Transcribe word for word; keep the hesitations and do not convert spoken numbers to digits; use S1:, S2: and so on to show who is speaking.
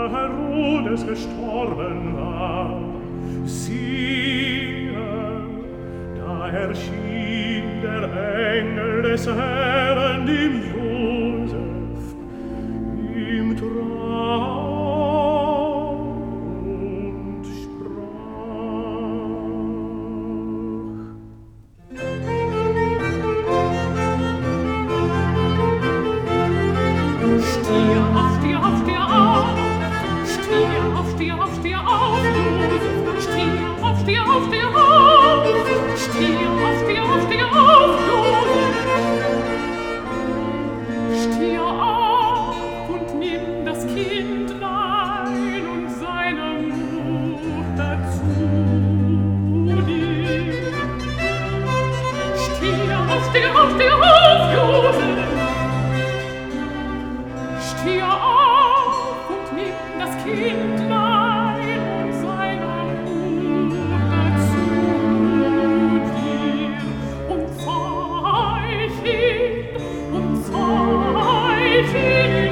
S1: Herodes gestorben war, siehe, da erschien der Engel des Herrn dem Josef im Traum und sprach: Steh auf, steh auf, steh auf, steh auf, steh auf, steh auf, Josef, steh auf, steh auf, steh auf, steh auf, steh auf, steh auf, Josef, steh auf und nimm das Kindlein und seine Mutter zu dir. Steh auf, steh auf, steh auf, Josef, steh auf und nimm das Kindlein und seine Mutter zu dir und zeig ihn, und zeig ihn